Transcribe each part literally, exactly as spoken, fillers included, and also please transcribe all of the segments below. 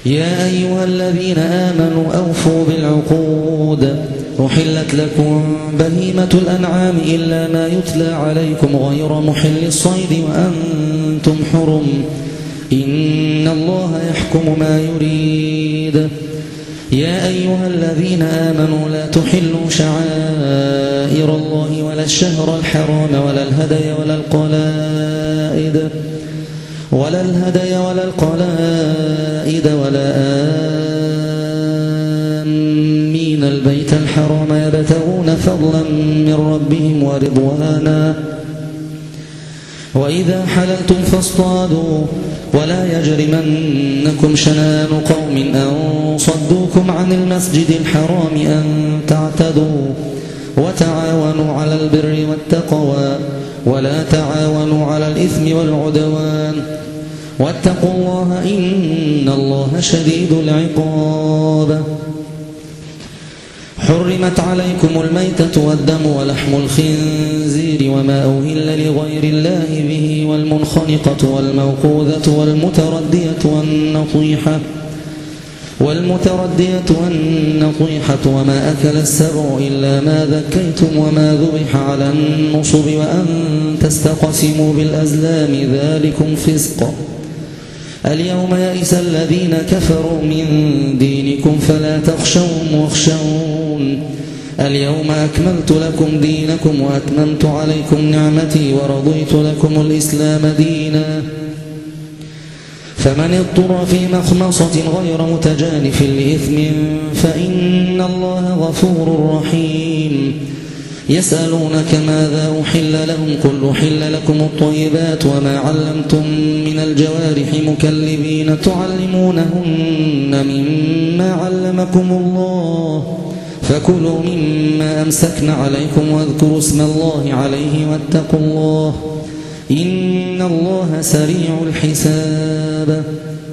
يا أيها الذين آمنوا أوفوا بالعقود أحلت لكم بهيمة الأنعام إلا ما يتلى عليكم غير محل الصيد وأنتم حرم إن الله يحكم ما يريد. يا أيها الذين آمنوا لا تحلوا شعائر الله ولا الشهر الحرام ولا الهدي ولا القلائد ولا الهدي ولا القلائد ولا آمين البيت الحرام يبتغون فضلا من ربهم ورضوانا وإذا حللتم فاصطادوا ولا يجرمنكم شنآن قوم أن صدوكم عن المسجد الحرام أن تعتدوا وتعاونوا على البر والتقوى ولا تعاونوا على الإثم والعدوان واتقوا الله إن الله شديد العقاب. حرمت عليكم الميتة والدم ولحم الخنزير وما أهل لغير الله به والمنخنقة والموقوذة والمتردية والنطيحة والمتردية والنطيحة وما أكل السبع إلا ما ذكيتم وما ذبح على النصب وأن تستقسموا بالأزلام ذلكم فسق. اليوم يئس الذين كفروا من دينكم فلا تخشوهم واخشون اليوم أكملت لكم دينكم وأتممت عليكم نعمتي ورضيت لكم الإسلام دينا. فمن اضطر في مخمصة غير متجانف لإثم فإن الله غفور رحيم. يسألونك ماذا أحل لهم قل أحل لكم الطيبات وما علمتم من الجوارح مكلبين تعلمونهن مما علمكم الله فكلوا مما أمسكن عليكم واذكروا اسم الله عليه واتقوا الله إن الله سريع الحساب.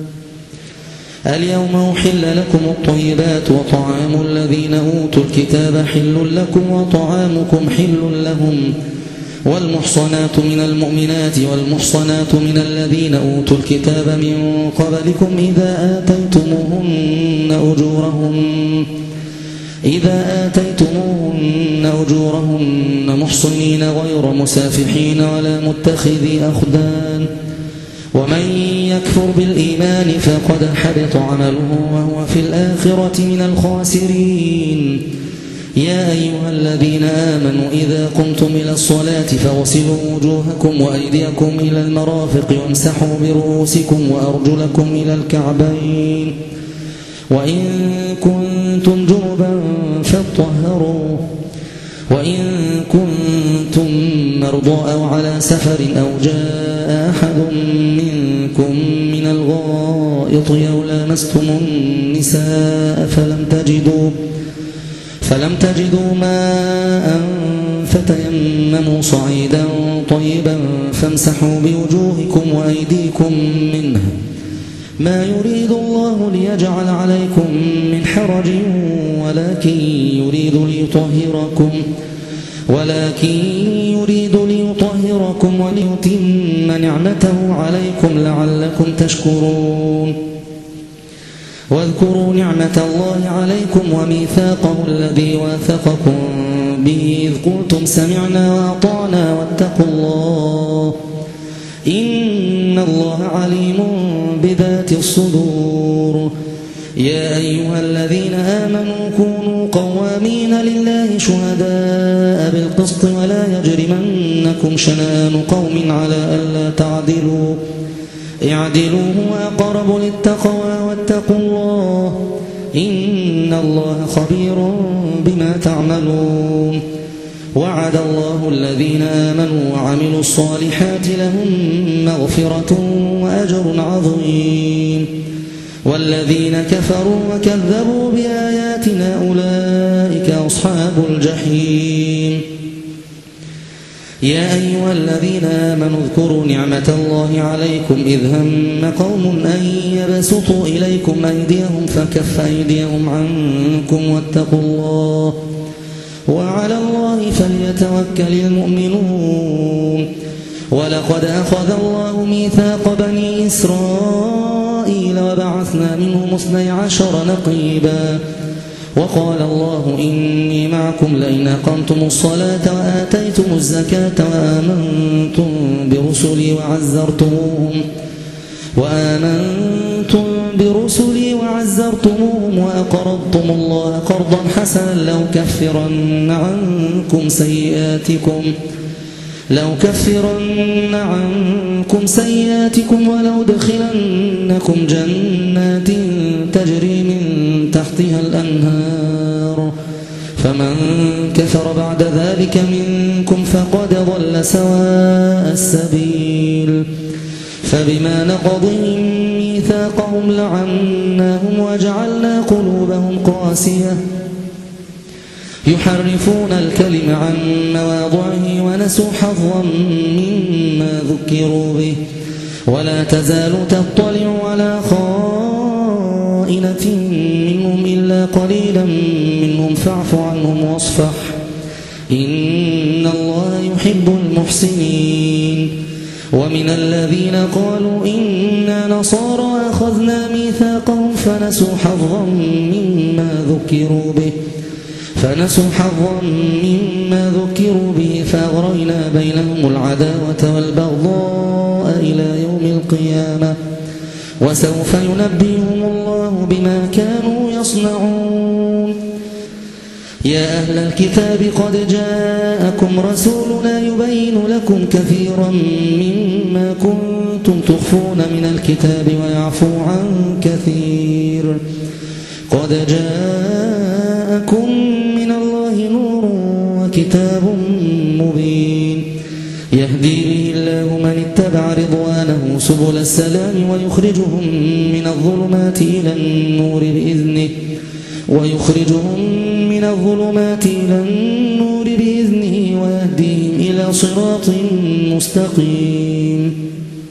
اليوم أحل لكم الطيبات وطعام الذين أوتوا الكتاب حل لكم وطعامكم حل لهم والمحصنات من المؤمنات والمحصنات من الذين أوتوا الكتاب من قبلكم إذا آتيتموهن أجورهن إذا آتيتموهن أجورهن محصنين غير مسافحين ولا متخذي أخدان ومن يكفر بالإيمان فقد حبط عمله وهو في الآخرة من الخاسرين. يا أيها الذين آمنوا إذا قمتم إلى الصلاة فاغسلوا وجوهكم وأيديكم إلى المرافق وامسحوا برؤوسكم وأرجلكم إلى الكعبين وإن كنتم جنبا فاطهروا وإن كنتم مرضى أو على سفر أو جاء أحد منكم من الغائط أو لامستم النساء فلم تجدوا فلم تجدوا ماء فتيمموا صعيدا طيبا فامسحوا بوجوهكم وأيديكم منه ما يريد الله ليجعل عليكم من حرج ولكن يريد ليطهركم ولكن يريد ليطهركم وليتم نعمته عليكم لعلكم تشكرون. واذكروا نعمة الله عليكم وميثاقه الذي واثقكم به إذ قلتم سمعنا وأطعنا واتقوا الله إن الله عليم بذات الصدور. يا أيها الذين آمنوا كونوا قوامين لله شهداء بالقسط ولا يجرمنكم شنآن قوم على ألا تعدلوا اعدلوا هو أقرب للتقوى واتقوا الله إن الله خبير بما تعملون. وعد الله الذين آمنوا وعملوا الصالحات لهم مغفرة وأجر عظيم والذين كفروا وكذبوا بآياتنا أولئك أصحاب الجحيم. يا أيها الذين آمنوا اذكروا نعمة الله عليكم إذ هم قوم أن يبسطوا إليكم أيديهم فكف أيديهم عنكم واتقوا الله وعلى الله فليتوكل المؤمنون. ولقد أخذ الله ميثاق بني إسرائيل وبعثنا منهم اثني عشر نقيبا وقال الله إني معكم لئن أقمتم الصلاة وآتيتم الزكاة وآمنتم برسلي وعزرتموهم وآمنتم برسلي وعزرتموهم وأقرضتم الله قرضا حسنا لأكفرن عنكم سيئاتكم لو كفرن عنكم سيئاتكم ولأدخلنكم جنات تجري من تحتها الأنهار فمن كفر بعد ذلك منكم فقد ضل سواء السبيل فبما نقضهم ميثاقهم لعناهم وجعلنا قلوبهم قاسية يحرفون الكلم عن مواضعه ونسوا حظا مما ذكروا به ولا تزال تطلع على خائنة منهم إلا قليلا منهم فاعف عنهم واصفح إن الله يحب المحسنين ومن الذين قالوا إنا نصارى أخذنا ميثاقهم فنسوا حظا مما ذكروا به فنسوا حظا مما ذكروا به فأغرينا بينهم العداوة والبغضاء إلى يوم القيامة وسوف ينبئهم الله بما كانوا يصنعون يا أهل الكتاب قد جاءكم رسولنا يبين لكم كثيرا مما كنتم تخفون من الكتاب ويعفو عن كثير قد جاءكم من الله نور وكتاب مبين يهدي به الله من اتبع رضوانه سبل السلام ويخرجهم من الظلمات إلى النور بإذنه ويخرجهم من الظلمات إلى النور بإذنه ويهديهم إلى صراط مستقيم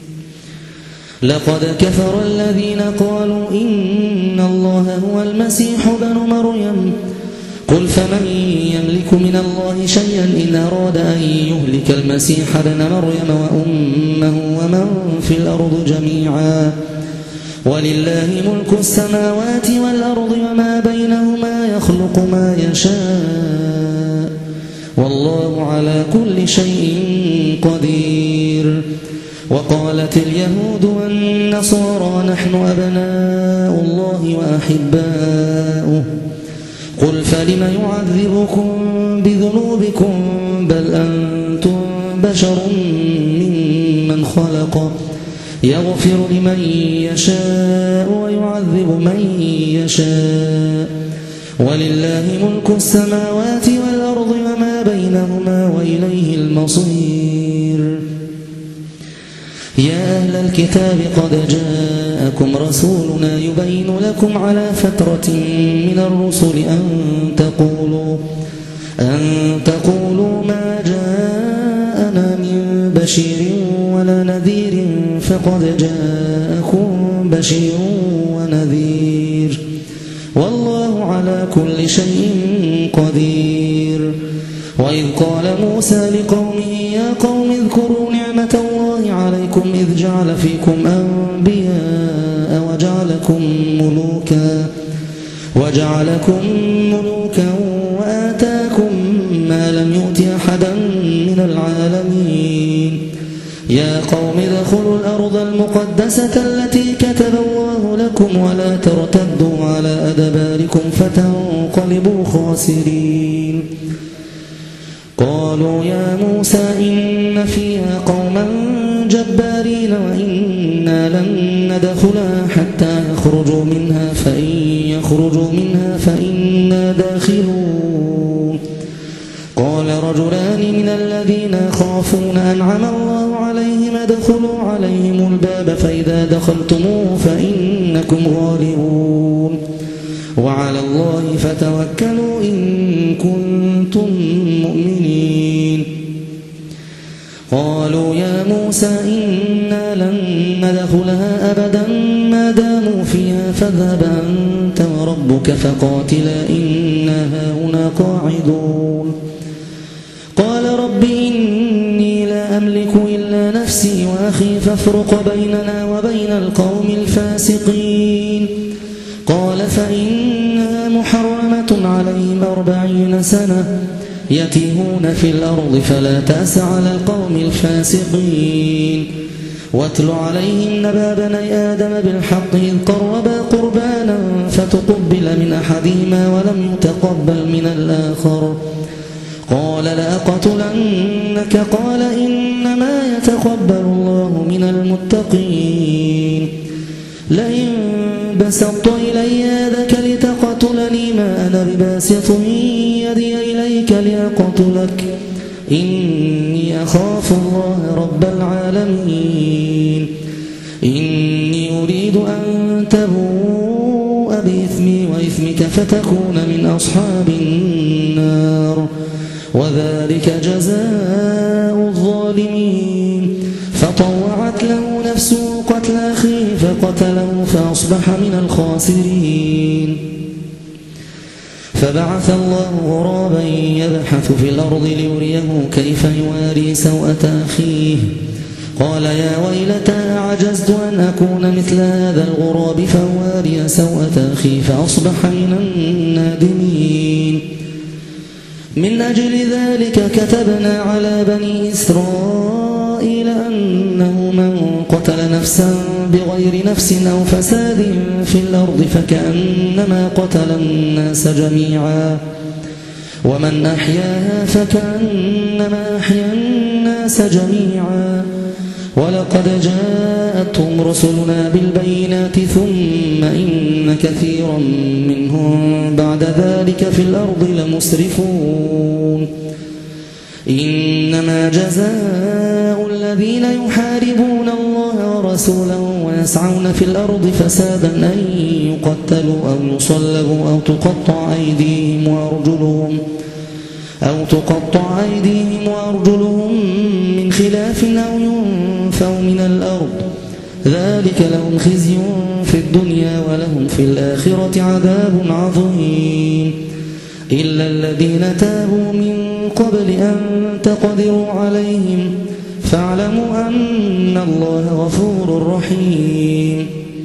لقد كفر الذين قالوا إن الله هو المسيح بن مريم قل فمن يملك من الله شيئا إن أراد أن يهلك المسيح ابن مريم وأمه ومن في الأرض جميعا ولله ملك السماوات والأرض وما بينهما يخلق ما يشاء والله على كل شيء قدير وقالت اليهود والنصارى نحن أبناء الله وأحباؤه قل فلم يعذبكم بذنوبكم بل أنتم بشر ممن خلق يغفر لمن يشاء ويعذب من يشاء ولله ملك السماوات والأرض وما بينهما وإليه المصير يا أهل الكتاب قد جاءكم رسولنا يبين لكم على فترة من الرسل أن تقولوا أن تقولوا ما جاءنا من بشير ولا نذير فقد جاءكم بشير ونذير والله على كل شيء قدير وإذ قال موسى لقومه يا قوم اذكروا نعمة الله عليكم إذ جعل فيكم أنبياء وجعلكم ملوكا وجعلكم ملوكا وآتاكم ما لم يؤت أحدا من العالمين يا قوم ادخلوا الأرض المقدسة التي كتب الله لكم ولا ترتدوا على أدباركم فتنقلبوا خاسرين قالوا يا موسى إن فيها قوما جبارين وإنا لن ندخلها حتى يخرجوا منها فإن يخرجوا منها فإنا داخلون قال رجلان من الذين يخافون أنعم الله عليهم ادخلوا عليهم الباب فإذا دخلتموه فإنكم غالبون وعلى الله فتوكلوا إن كنتم مؤمنين قالوا يا موسى إنا لن ندخلها أبدا ما داموا فيها فاذهب أنت وربك فقاتلا إنا هاهنا قاعدون قال رب إني لا أملك إلا نفسي وأخي فافرق بيننا وبين القوم الفاسقين قال فإنها محرمة عليهم أربعين سنة يتيهون في الأرض فلا تأس على القوم الفاسقين واتل عليهم نبأ بني آدم بالحق إذ قربا قربانا فتقبل من أحدهما ولم يتقبل من الآخر قال لأقتلنك قال إنما يتقبل الله من المتقين لئن بسطت إلي يدك لتقتلني ما أنا بباسط يدي إليك لأقتلك إني أخاف الله رب العالمين إني أريد أن تبوء بإثمي وإثمك فتكون من أصحاب النار وذلك جزاء الظالمين فطوعت له نفسه قتل أخيه فقتله فأصبح من الخاسرين فبعث الله غرابا يبحث في الأرض ليريه كيف يواري سوءة أخيه قال يا ويلتى أعجزت أن أكون مثل هذا الغراب فواري سوءة أخي فأصبح من النادمين من أجل ذلك كتبنا على بني إسرائيل أنه من قتل نفسا بغير نفس أو فساد في الأرض فكأنما قتل الناس جميعا ومن أحياها فكأنما أحيا الناس جميعا ولقد جاءتهم رسلنا بالبينات ثم إن كثيرا منهم بعد ذلك في الأرض لمسرفون إنما جزاء الذين يحاربون الله ورسوله ويسعون في الأرض فسادا أن يقتلوا أو يصلبوا أو تقطع أيديهم وأرجلهم أو تقطع أيديهم وأرجلهم من خلاف أو ينفوا من الأرض ذلك لهم خزي في الدنيا ولهم في الآخرة عذاب عظيم إلا الذين تابوا من قبل أن تقدروا عليهم فاعلموا أن الله غفور رحيم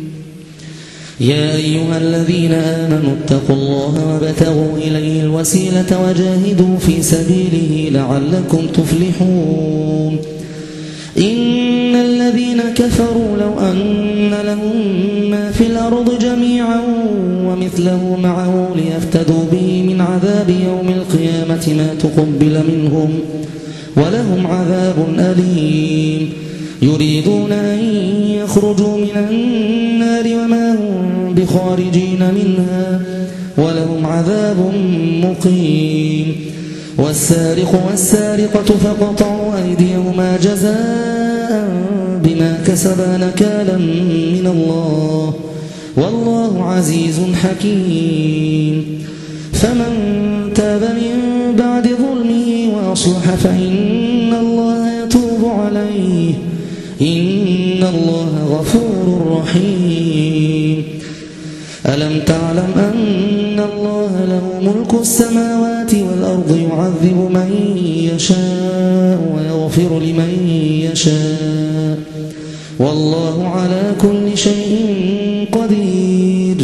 يا أيها الذين آمنوا اتقوا الله وابتغوا إليه الوسيلة وجاهدوا في سبيله لعلكم تفلحون إن الذين كفروا لو أن لهم ما في الأرض جميعا ومثله معه ليفتدوا به من عذاب يوم القيامة ما تقبل منهم ولهم عذاب أليم يريدون أن يخرجوا من النار وما هم بخارجين منها ولهم عذاب مقيم والسارق والسارقة فقطعوا أيديهما جزاء بما كسبا نكالا من الله والله عزيز حكيم فمن تاب من بعد ظلمه وأصلح فإن الله يتوب عليه إن الله غفور رحيم ألم تعلم أن الله له ملك السماوات والأرض يعذب من يشاء ويغفر لمن يشاء والله على كل شيء قدير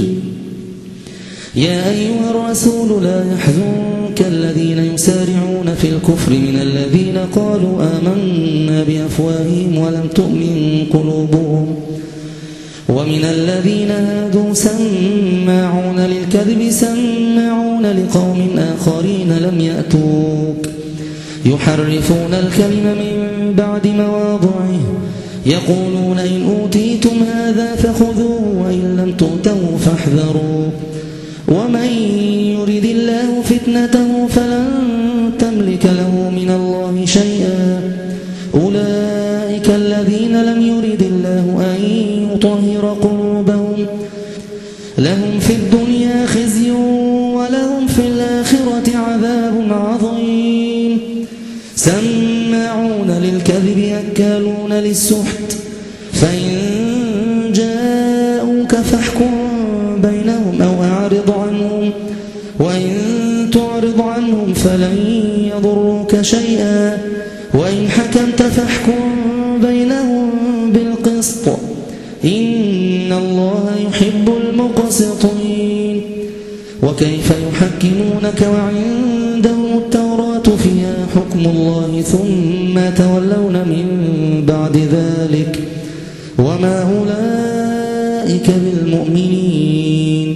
يا أيها الرسول لا يحزنك الذين يسارعون في الكفر من الذين قالوا آمنا بأفواههم ولم تؤمن قلوبهم ومن الذين هادوا سماعون للكذب سماعون لقوم آخرين لم يأتوك يحرفون الكلم من بعد مواضعه يقولون إن أوتيتم هذا فخذوه وإن لم تؤتوا فاحذروا ومن يرد الله فتنته فلن تملك له من الله شيئا أولئك الذين لم يرد الله أن يطهر قلوبهم لهم في الدنيا خزي ولهم في الآخرة عذاب عظيم سماعون للكذب أكالون للسحت فإن جاءوك فاحكم بينهم أو أعرض عنهم وإن تعرض عنهم فلن يضروك شيئا وإن حكمت فاحكم بينهم بالقسط إن الله يحب المقسطين وكيف يحكمونك وعندهم التوراة فيها حكم الله ثم تولون من بعد ذلك وما أولئك بالمؤمنين.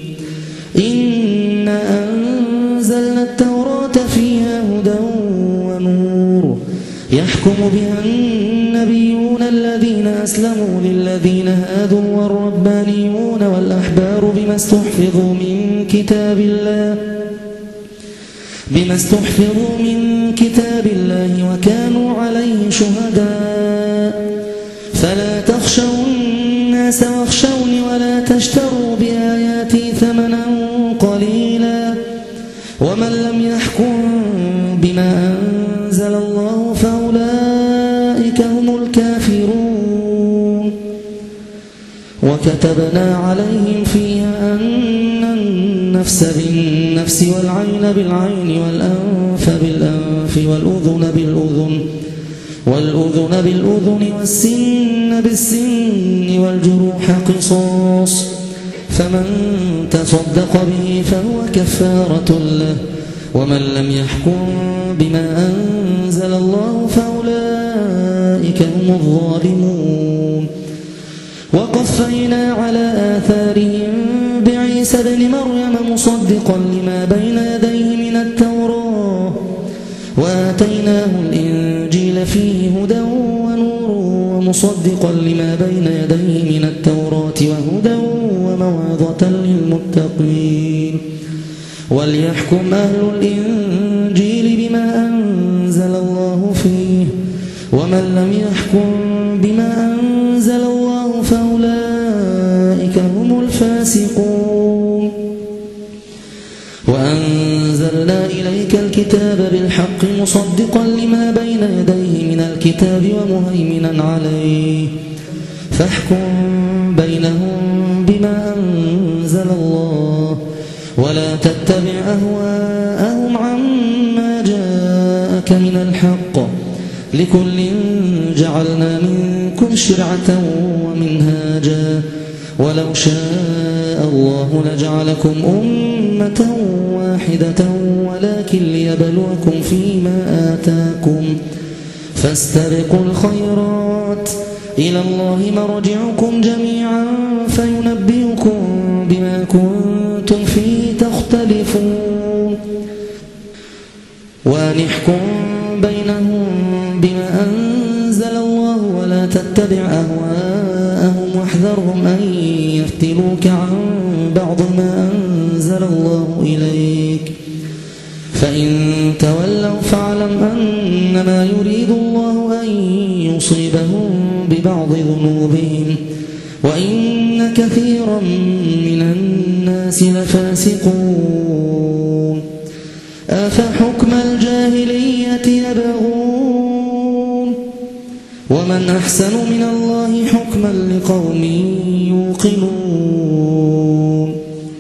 إنا أنزلنا التوراة فيها هدى ونور يحكم بها النبيون الذين أسلموا للذين هادوا والربانيون والأحبار بما استحفظوا من كتاب الله بما استحفظوا من كتاب الله وكانوا عليه شهداء فلا تخشوا الناس واخشوني ولا تشتروا بآياتي ثمنا قليلا ومن لم يحكم بما أنزل الله فأولئك هم الكافرون. وكتبنا عليهم فيها أن النفس بالنفس والعين بالعين والأنف بالأنف والأذن بالأذن والأذن بالأذن والسن بالسن والجروح قصاص فمن تصدق به فهو كفارة له ومن لم يحكم بما أنزل الله فأولئك هم الظالمون. وقفينا على آثارهم بعيسى ابن مريم مصدقا لما بين يديه من التوراة وآتيناه الإنجيل فيه هدى ونور ومصدقا لما بين يديه من التوراة وهدى وموعظة للمتقين. وليحكم أهل الإنجيل بما أنزل الله فيه ومن لم يحكم بما أنزل الله فأولئك هم الفاسقون. وأنزلنا إليك الكتاب بالحق مصدقا لما بين يديه من الكتاب ومهيمنا عليه فاحكم بينهم بما أنزل الله ولا تتبع أهواءهم عما جاءك من الحق لكل جعلنا منكم شرعة ومنهاجا ولو شاء الله لجعلكم أمة واحدة ولكن ليبلوكم فيما آتاكم فاستبقوا الخيرات إلى الله مرجعكم جميعا فينبئكم بما كنتم فيه تختلفون. وأن احكم بينهم بما أنزل الله ولا تتبع أهواءهم واحذرهم أن يفتنوك عن بعض ما أنزل الله إليك فإن تولوا فاعلم أنما يريد الله أن يصيبهم ببعض ذنوبهم وإن كثيرا من الناس لفاسقون. أفحكم الجاهلية يبغون ومن أحسن من الله حكما لقوم يوقنون.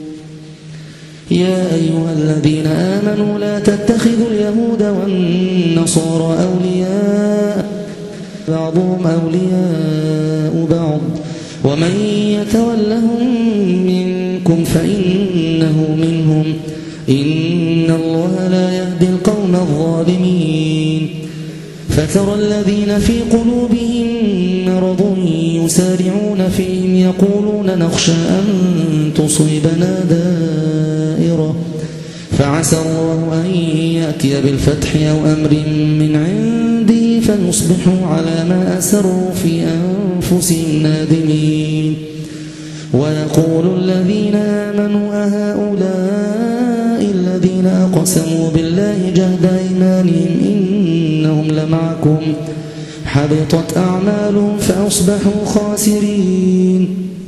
يا أيها الذين آمنوا لا تتخذوا اليهود والنصارى أولياء بعضهم أولياء بعض ومن يتولهم منكم فإنه منهم إن الله لا يهدي القوم الظالمين. فترى الذين في قلوبهم مرض يسارعون فيهم يقولون نخشى أن تصيبنا دائرة فعسى الله أن يأتي بالفتح أو أمر من عنده فيصبحوا على ما أسروا في أنفسهم نادمين. ويقول الذين آمنوا أهؤلاء الذين أقسموا بالله جهد أيمانهم إنهم لمعكم حبطت أعمالهم فأصبحوا خاسرين.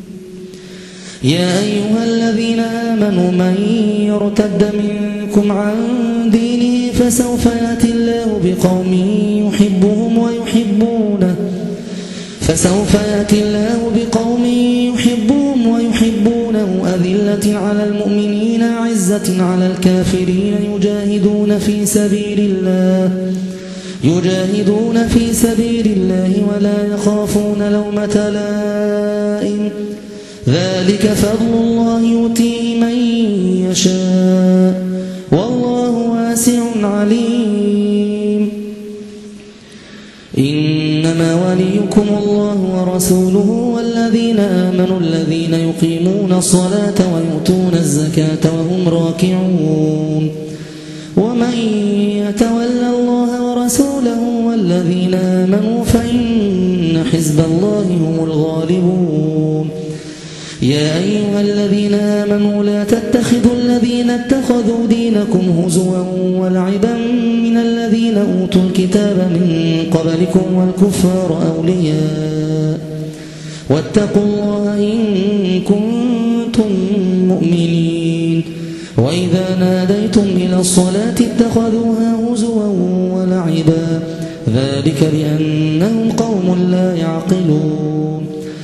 يا أيها الذين آمنوا من يرتد منكم عن دينه فسوف يأتي الله بقوم يحبهم ويحبونه فسوف يأتي الله بقوم يحبهم ويحبونه أذلة على المؤمنين عزة على الكافرين يجاهدون في سبيل الله يجاهدون في سبيل الله ولا يخافون لومة لائم ذلك فضل الله يؤتيه من يشاء والله واسع عليم إنما وليكم الله ورسوله والذين آمنوا الذين يقيمون الصلاة ويؤتون الزكاة وهم راكعون ومن يتولى الله ورسوله والذين آمنوا فإن حزب الله هم الغالبون يا أيها الذين آمنوا لا تتخذوا الذين اتخذوا دينكم هزوا ولعبا من الذين أوتوا الكتاب من قبلكم والكفار أولياء واتقوا الله إن كنتم مؤمنين وإذا ناديتم إلى الصلاة اتخذوها هزوا ولعبا ذلك بأنهم قوم لا يعقلون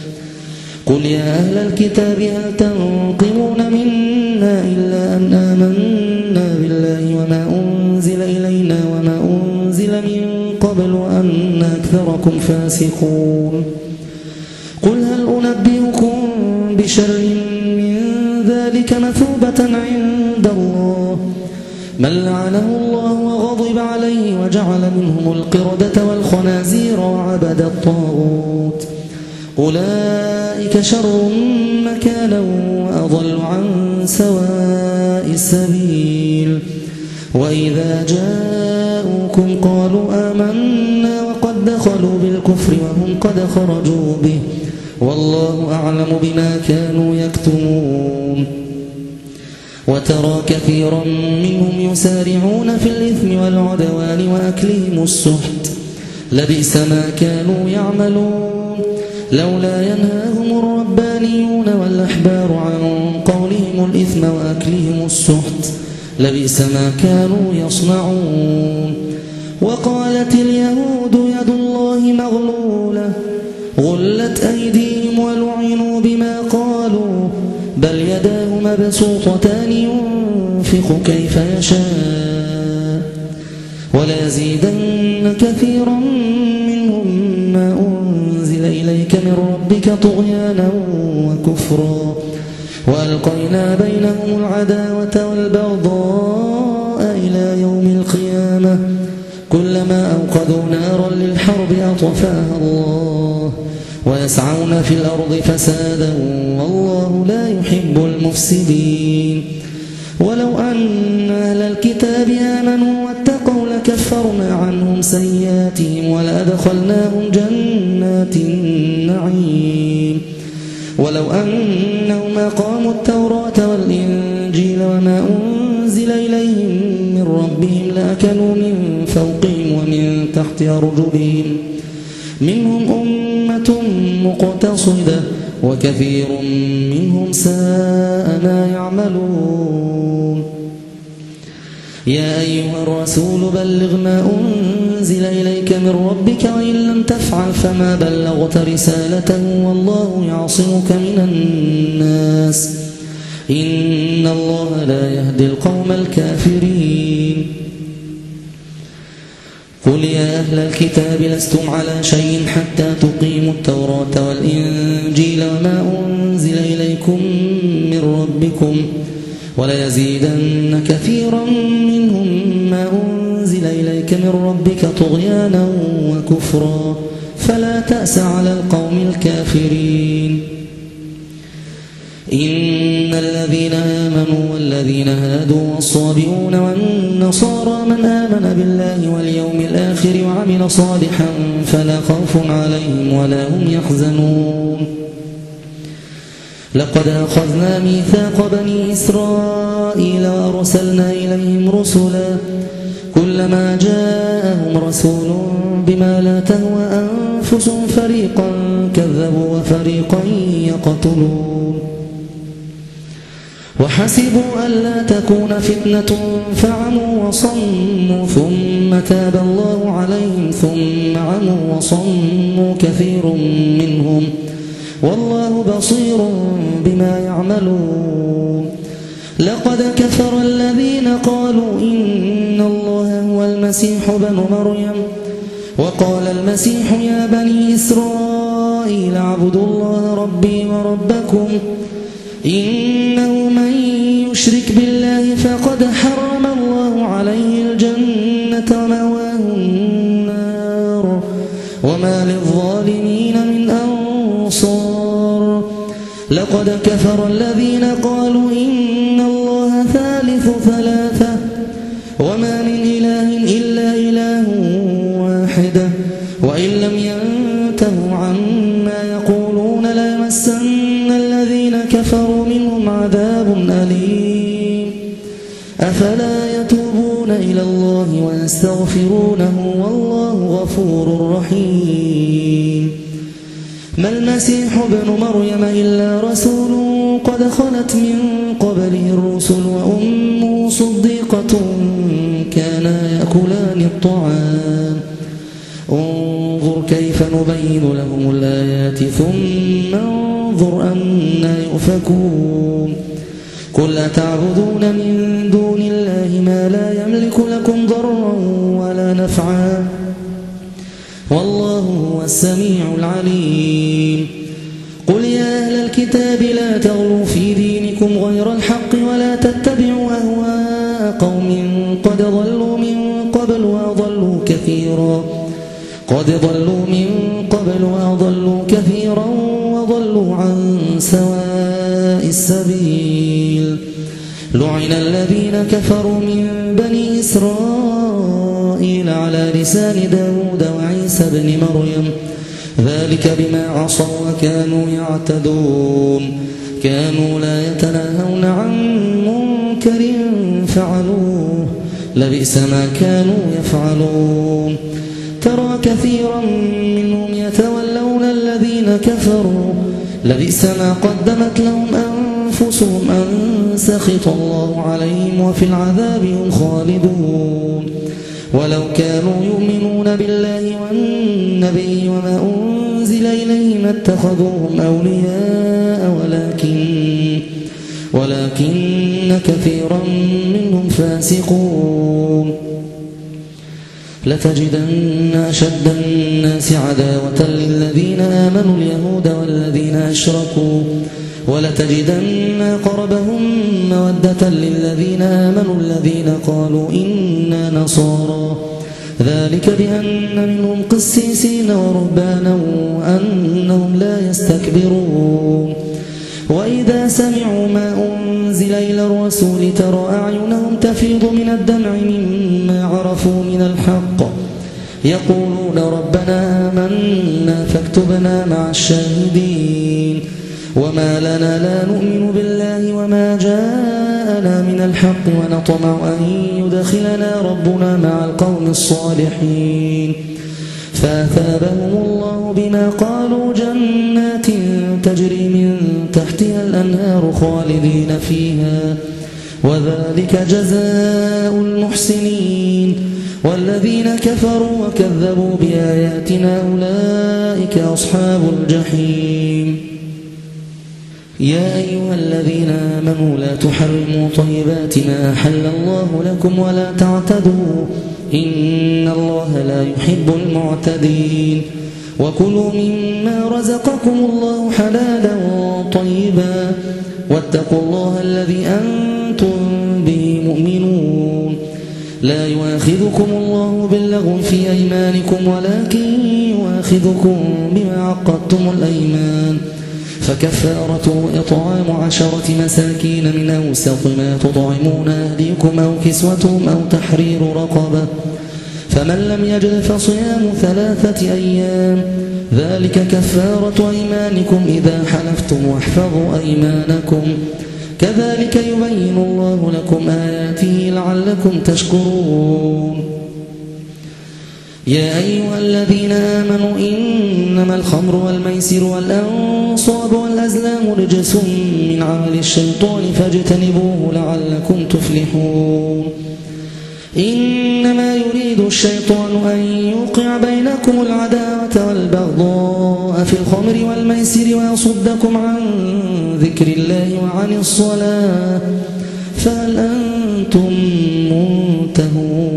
قل يا أهل الكتاب هل تنقمون منا إلا أن آمنا بالله وما أنزل إلينا وما أنزل من قبل وأن أكثركم فاسقون قل هل أنبئكم بشر من ذلك مثوبة عند الله من لعنه الله وغضب عليه وجعل منهم القردة والخنازير وعبد الطاغوت أولئك شر مكانا وأضل عن سواء السبيل وإذا جاءوكم قالوا آمنا وقد دخلوا بالكفر وهم قد خرجوا به والله أعلم بما كانوا يكتمون وترى كثيرا منهم يسارعون في الإثم والعدوان وأكلهم السحت لبئس ما كانوا يعملون لولا ينهاهم الربانيون والأحبار عن قولهم الإثم وأكلهم السحت لبئس ما كانوا يصنعون وقالت اليهود يد الله مغلولة غلت أيديهم ولعنوا بما قالوا بل يداه مبسوطتان ينفق كيف يشاء وليزيدن كثيرا منهم ما أنزل إليك من ربك طغيانا وكفرا وألقينا بينهم العداوة والبغضاء إلى يوم القيامة كلما أوقدوا نارا للحرب أطفاها الله ويسعون في الأرض فسادا والله لا يحب المفسدين ولو أن أهل الكتاب آمنوا واتقوا لكفرنا عنهم سيئاتهم ولأدخلناهم جنات النعيم ولو أنهم أقاموا التوراة والإنجيل وما أنزل إليهم من ربهم لأكلوا من فوقهم ومن تحت أرجلهم منهم أمة مقتصدة وكثير منهم ساء ما يعملون يا أيها الرسول بلغ ما أنزل إليك من ربك وإن لم تفعل فما بلغت رسالته والله يعصمك من الناس إن الله لا يهدي القوم الكافرين قل يا أهل الكتاب لستم على شيء حتى تقيموا التوراة والإنجيل وما أنزل إليكم من ربكم وليزيدن كثيرا منهم ما أنزل إليك من ربك طغيانا وكفرا فلا تأس على القوم الكافرين إن الذين آمنوا والذين هادوا والصابئون والنصارى من آمن بالله واليوم الآخر وعمل صالحا فلا خوف عليهم ولا هم يحزنون لقد أخذنا ميثاق بني إسرائيل وأرسلنا إليهم رسلا كلما جاءهم رسول بما لا تهوى أنفسهم فريقا كذبوا وفريقا يقتلون وحسبوا ألا تكون فتنة فعموا وصموا ثم تاب الله عليهم ثم عموا وصموا كثير منهم والله بصير بما يعملون لقد كفر الذين قالوا إن الله هو المسيح بن مريم وقال المسيح يا بني إسرائيل إسرائيل اعبدوا الله ربي وربكم إنه من يشرك بالله فقد حرم الله عليه الجنة ومأواه النار وما للظالمين من أنصار لقد كفر الذين قالوا إن الله ثالث ثلاثة وما من إله إلا إله واحد وإن لم ينتهوا عما يقولون ليمسن الذين كفروا منهم عذاب أليم أفلا يتوبون إلى الله ويستغفرونه والله غفور رحيم ما المسيح ابن مريم إلا رسول قد خلت من قبله الرسل وأمه صديقة كانا يأكلان الطعام انظر كيف نبين لهم الآيات ثم انظر أنا يؤفكون قل أتعبدون من دون الله ما لا يملك لكم ضرا ولا نفعا والله هو السميع العليم قل يا أهل الكتاب لا تغلوا في دينكم غير الحق ولا تتبعوا أهواء قوم قد ضلوا من قبل وأضلوا كثيرا قد ضلوا من قبل وأضلوا كثيرا وضلوا عن سواء السبيل لعن الذين كفروا من بني إسرائيل على لسان داود وعيسى بن مريم ذلك بما عصوا وكانوا يعتدون كانوا لا يتناهون عن منكر فعلوه لبئس ما كانوا يفعلون ترى كثيرا منهم يتولون الذين كفروا لبئس ما قدمت لهم أنفسهم أن سخط الله عليهم وفي العذاب هم خالدون ولو كانوا يؤمنون بالله والنبي وما أنزل إليهم اتخذوهم أولياء ولكن ولكن كثيرا منهم فاسقون لتجدن أشد الناس عداوة للذين آمنوا اليهود والذين أشركوا ولتجدن أقربهم مودة للذين آمنوا الذين قالوا إنا نصارى ذلك بأن منهم قسيسين ورهبانا وأنهم لا يستكبرون وإذا سمعوا ما أنزل إلى الرسول ترى أعينهم تفيض من الدمع مما عرفوا من الحق يقولون ربنا آمنا فاكتبنا مع الشاهدين وما لنا لا نؤمن بالله وما جاءنا من الحق ونطمع أن يدخلنا ربنا مع القوم الصالحين فأثابهم الله بما قالوا جنات تجري من تحتها الأنهار خالدين فيها وذلك جزاء المحسنين والذين كفروا وكذبوا بآياتنا أولئك أصحاب الجحيم يا أيها الذين آمنوا لا تحرموا طيبات ما أحل الله لكم ولا تعتدوا إن الله لا يحب المعتدين وكلوا مما رزقكم الله حلالا طيبا واتقوا الله الذي أنتم به مؤمنون لا يؤاخذكم الله باللغو في أيمانكم ولكن يؤاخذكم بما عقدتم الأيمان فكفارته إطعام عشرة مساكين من أوسط ما تطعمون أهليكم أو كسوتهم أو تحرير رقبة فمن لم يجد فصيام ثلاثة أيام ذلك كفارة أيمانكم إذا حلفتم واحفظوا أيمانكم كذلك يبين الله لكم آياته لعلكم تشكرون يا أيها الذين آمنوا إنما الخمر والميسر والأنصاب والأزلام رجس من عمل الشيطان فاجتنبوه لعلكم تفلحون إنما يريد الشيطان أن يوقع بينكم العداوة والبغضاء في الخمر والميسر ويصدكم عن ذكر الله وعن الصلاة فهل أنتم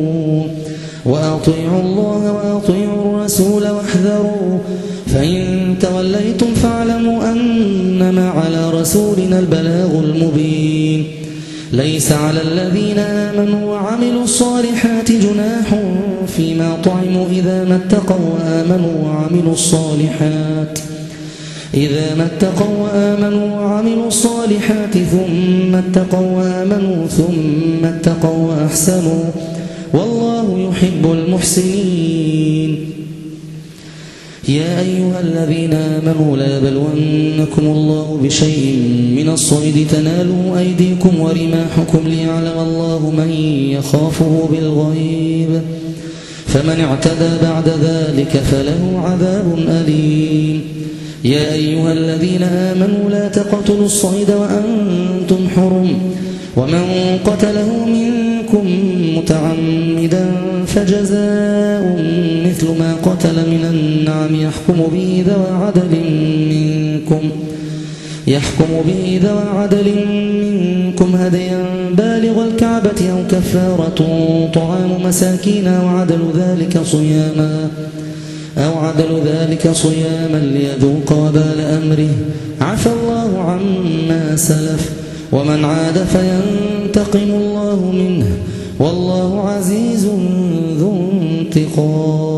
منتهون وأطيعوا الله وأطيعوا الرسول واحذروا فإن توليتم فاعلموا أنما على رسولنا البلاغ المبين ليس على الذين آمنوا وعملوا الصالحات جناح فيما طعموا إذا ما اتقوا وآمنوا وعملوا الصالحات إذا ما اتقوا وآمنوا وعملوا الصالحات ثم اتقوا وآمنوا ثم اتقوا وأحسنوا والله يحب المحسنين. يا أيها الذين آمنوا لا يبلونكم الله بشيء من الصيد تناله أيديكم ورماحكم ليعلم الله من يخافه بالغيب فمن اعتدى بعد ذلك فله عذاب أليم. يا أيها الذين آمنوا لا تقتلوا الصيد وأنتم حرم ومن قتله منكم متعمدا فجزاء مثل ما قتل من النعم يحكم به ذوى عدل منكم يحكم به ذوى عدل منكم هديا بالغ الكعبة أو كفارة طعام مساكين أو عدل ذلك صياما أو عدل ذلك صياما ليذوق وبال أمره عفى الله عما سلف ومن عاد فينتقم الله منه والله عزيز ذو انتقام.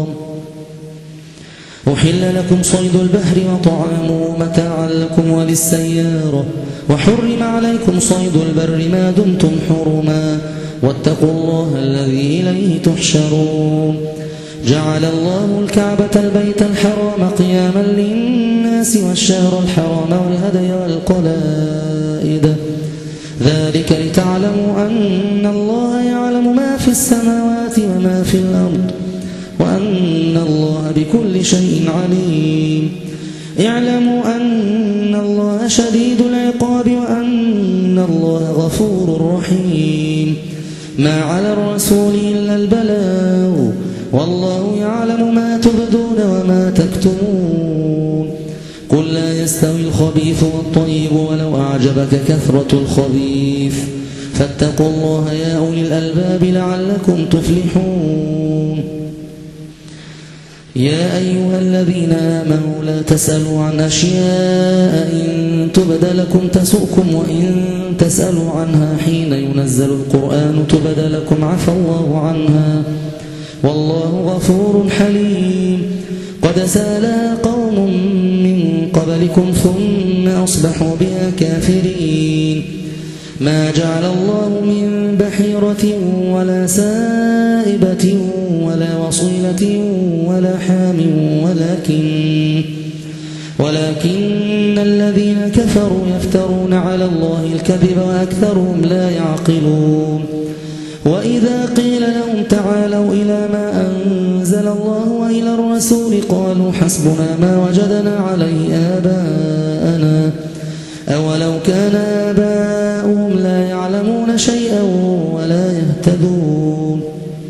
أحل لكم صيد البحر وطعامه متاعا لكم وللسيارة وحرم عليكم صيد البر ما دمتم حرما واتقوا الله الذي إليه تحشرون. جعل الله الكعبة البيت الحرام قياما للناس والشهر الحرام والهدي والقلائد ذلك لتعلموا أن الله يعلم ما في السماوات وما في الأرض وأن الله بكل شيء عليم. اعلموا أن الله شديد العقاب وأن الله غفور رحيم. ما على الرسول إلا البلاغ والله يعلم ما تبدون وما تكتمون. قل لا يستوي الخبيث والطيب ولو أعجبك كثرة الخبيث فاتقوا الله يا أولي الألباب لعلكم تفلحون. يا أيها الذين آمنوا لا تسألوا عن أشياء إن تبد لكم تسؤكم وإن تسألوا عنها حين ينزل القرآن تبد لكم عفى الله عنها والله غفور حليم. قد سألها قوم من قبلكم ثم أصبحوا بها كافرين. ما جعل الله من بحيرة ولا سائبة ولا وصيلة ولا حام ولكن ولكن الذين كفروا يفترون على الله الكذب وأكثرهم لا يعقلون. وإذا قيل لهم تعالوا إلى ما أنزل الله وإلى الرسول قالوا حسبنا ما وجدنا عليه آباءنا أولو كان آباؤهم لا يعلمون شيئا ولا يهتدون.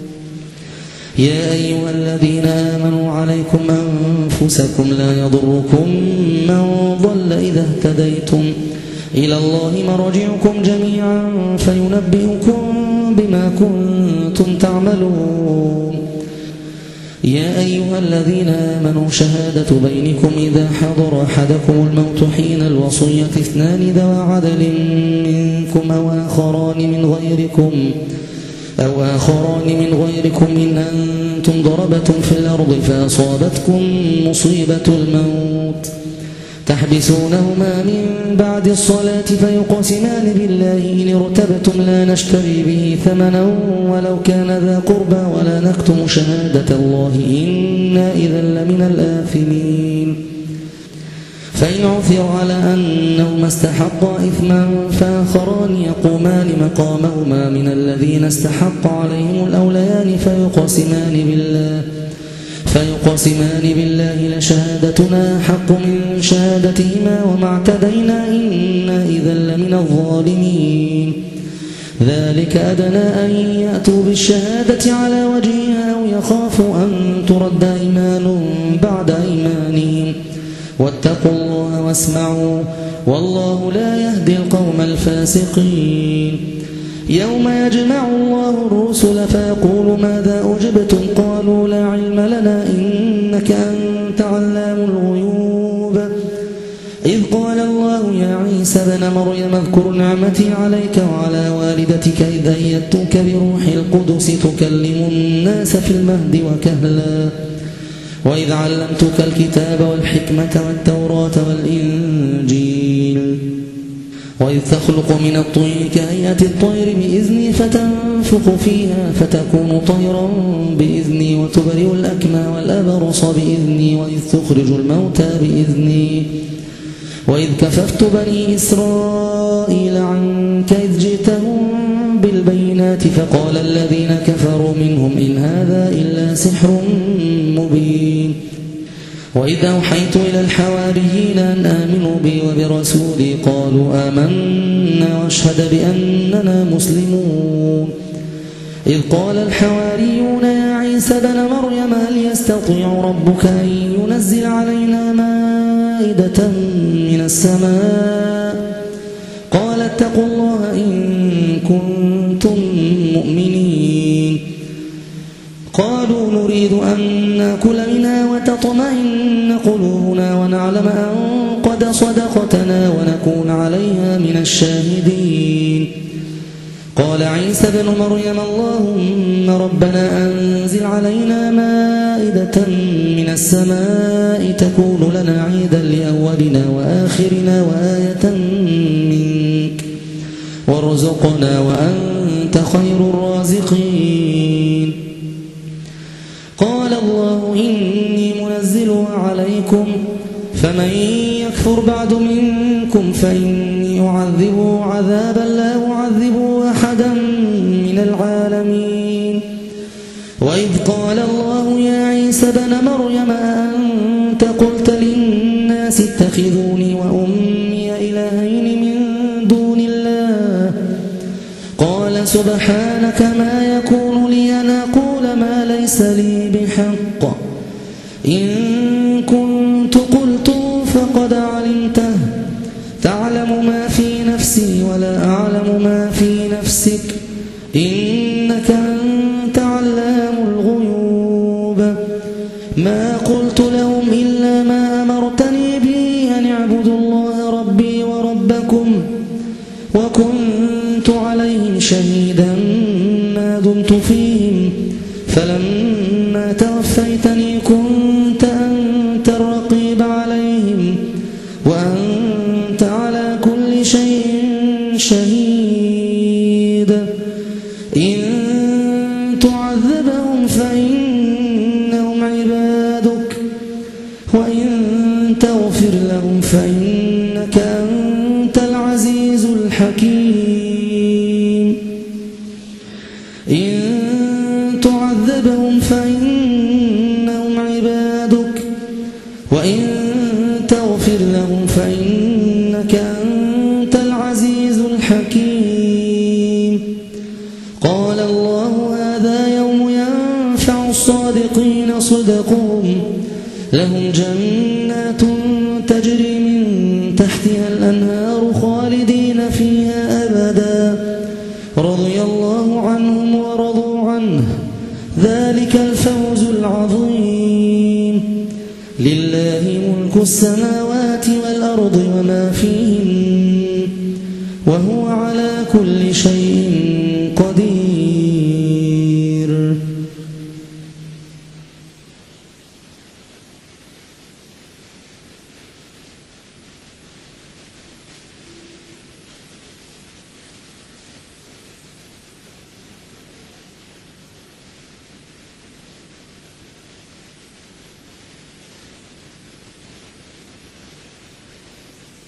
يا أيها الذين آمنوا عليكم أنفسكم لا يضركم من ضل إذا اهتديتم إلى الله مرجعكم جميعا فينبئكم بما كنتم تعملون. يا أيها الذين آمنوا شهادة بينكم إذا حضر أحدكم الموت حين الوصية اثنان ذوى عدل منكم أو آخران من غيركم أو آخران من غيركم إن أنتم ضربتم في الأرض فأصابتكم مصيبة الموت تحبسونهما من بعد الصلاة فيقسمان بالله إن ارتبتم لا نشتري به ثمنا ولو كان ذا قربى ولا نكتم شهادة الله إنا إذا لمن الآثمين. فإن عثر على أنهما استحقا إثما فآخران يقومان مقامهما من الذين استحق عليهم الأوليان فيقسمان بالله فيقسمان بالله لشهادتنا حق من شهادتهما وما اعتدينا إنا إذا لمن الظالمين. ذلك أدنى أن يأتوا بالشهادة على وجهها أو يخافوا أن ترد أيمان بعد أيمانهم واتقوا الله واسمعوا والله لا يهدي القوم الفاسقين. يوم يجمع الله الرسل فيقول ماذا أجبتم قالوا لا علم لنا إنك أنت علام الغيوب إذ قال الله يا عيسى ابن مريم اذكر نعمتي عليك وعلى والدتك إذ أيدتك بروح القدس تكلم الناس في المهد وكهلا وإذ علمتك الكتاب والحكمة والتوراة والإنجيل وإذ تخلق من الطين كهيئة الطير بإذني فتنفخ فيها فتكون طيرا بإذني وتبرئ الأكمى والأبرص بإذني وإذ تخرج الموتى بإذني وإذ كففت بني إسرائيل عنك إذ جئتهم بالبينات فقال الذين كفروا منهم إن هذا إلا سحر مبين وإذ أوحيت إلى الحواريين أن آمنوا بي وبرسولي قالوا آمنا واشهد بأننا مسلمون إذ قال الحواريون يا عيسى ابن مريم هل يستطيع ربك أن ينزل علينا مائدة من السماء قال اتقوا الله إن كنتم مؤمنين قالوا نريد أن نأكل منها وتطمئن قلوبنا ونعلم أن قد صدقتنا ونكون عليها من الشاهدين قال عيسى ابن مريم اللهم ربنا أنزل علينا مائدة من السماء تكون لنا عيدا لأولنا وآخرنا وآية منك وارزقنا وأنت خير الرازقين قال الله إني منزلها عليكم فمن يكفر بعد منكم فإني أعذبه عذابا لا أعذبه أحدا من العالمين وإذ قال الله يا عيسى ابن مريم أأنت قلت للناس اتخذوني وأمي إلهين من دون الله قال سبحانك ما يكون لي أن أقول ما ليس لي بحق إن كنت قلته فقد علمته تعلم ما في نفسي ولا أعلم ما في نفسك إنك أنت علام الغيوب ما قلت لهم إلا ما أمرتني به أن اعبدوا الله ربي وربكم وكنت عليهم شهيدا ما دمت فيهم فلما توفيتني كنت أنت الرقيب عليهم وأنت على كل شيء شهيد إن تعذبهم فإنهم عبادك وإن تغفر لهم فإنك أنت العزيز الحكيم إن تعذبهم فإنهم عبادك وإن تغفر لهم فإنك أنت العزيز الحكيم قال الله هذا يوم ينفع الصادقين صدقهم لهم جنات تجري من تحتها الأنهار خالدين فيها أبدا رضي الله عنهم ورضوا عنه ذلك الفوز العظيم لله ملك السماوات والأرض وما فيهن وهو على كل شيء قدير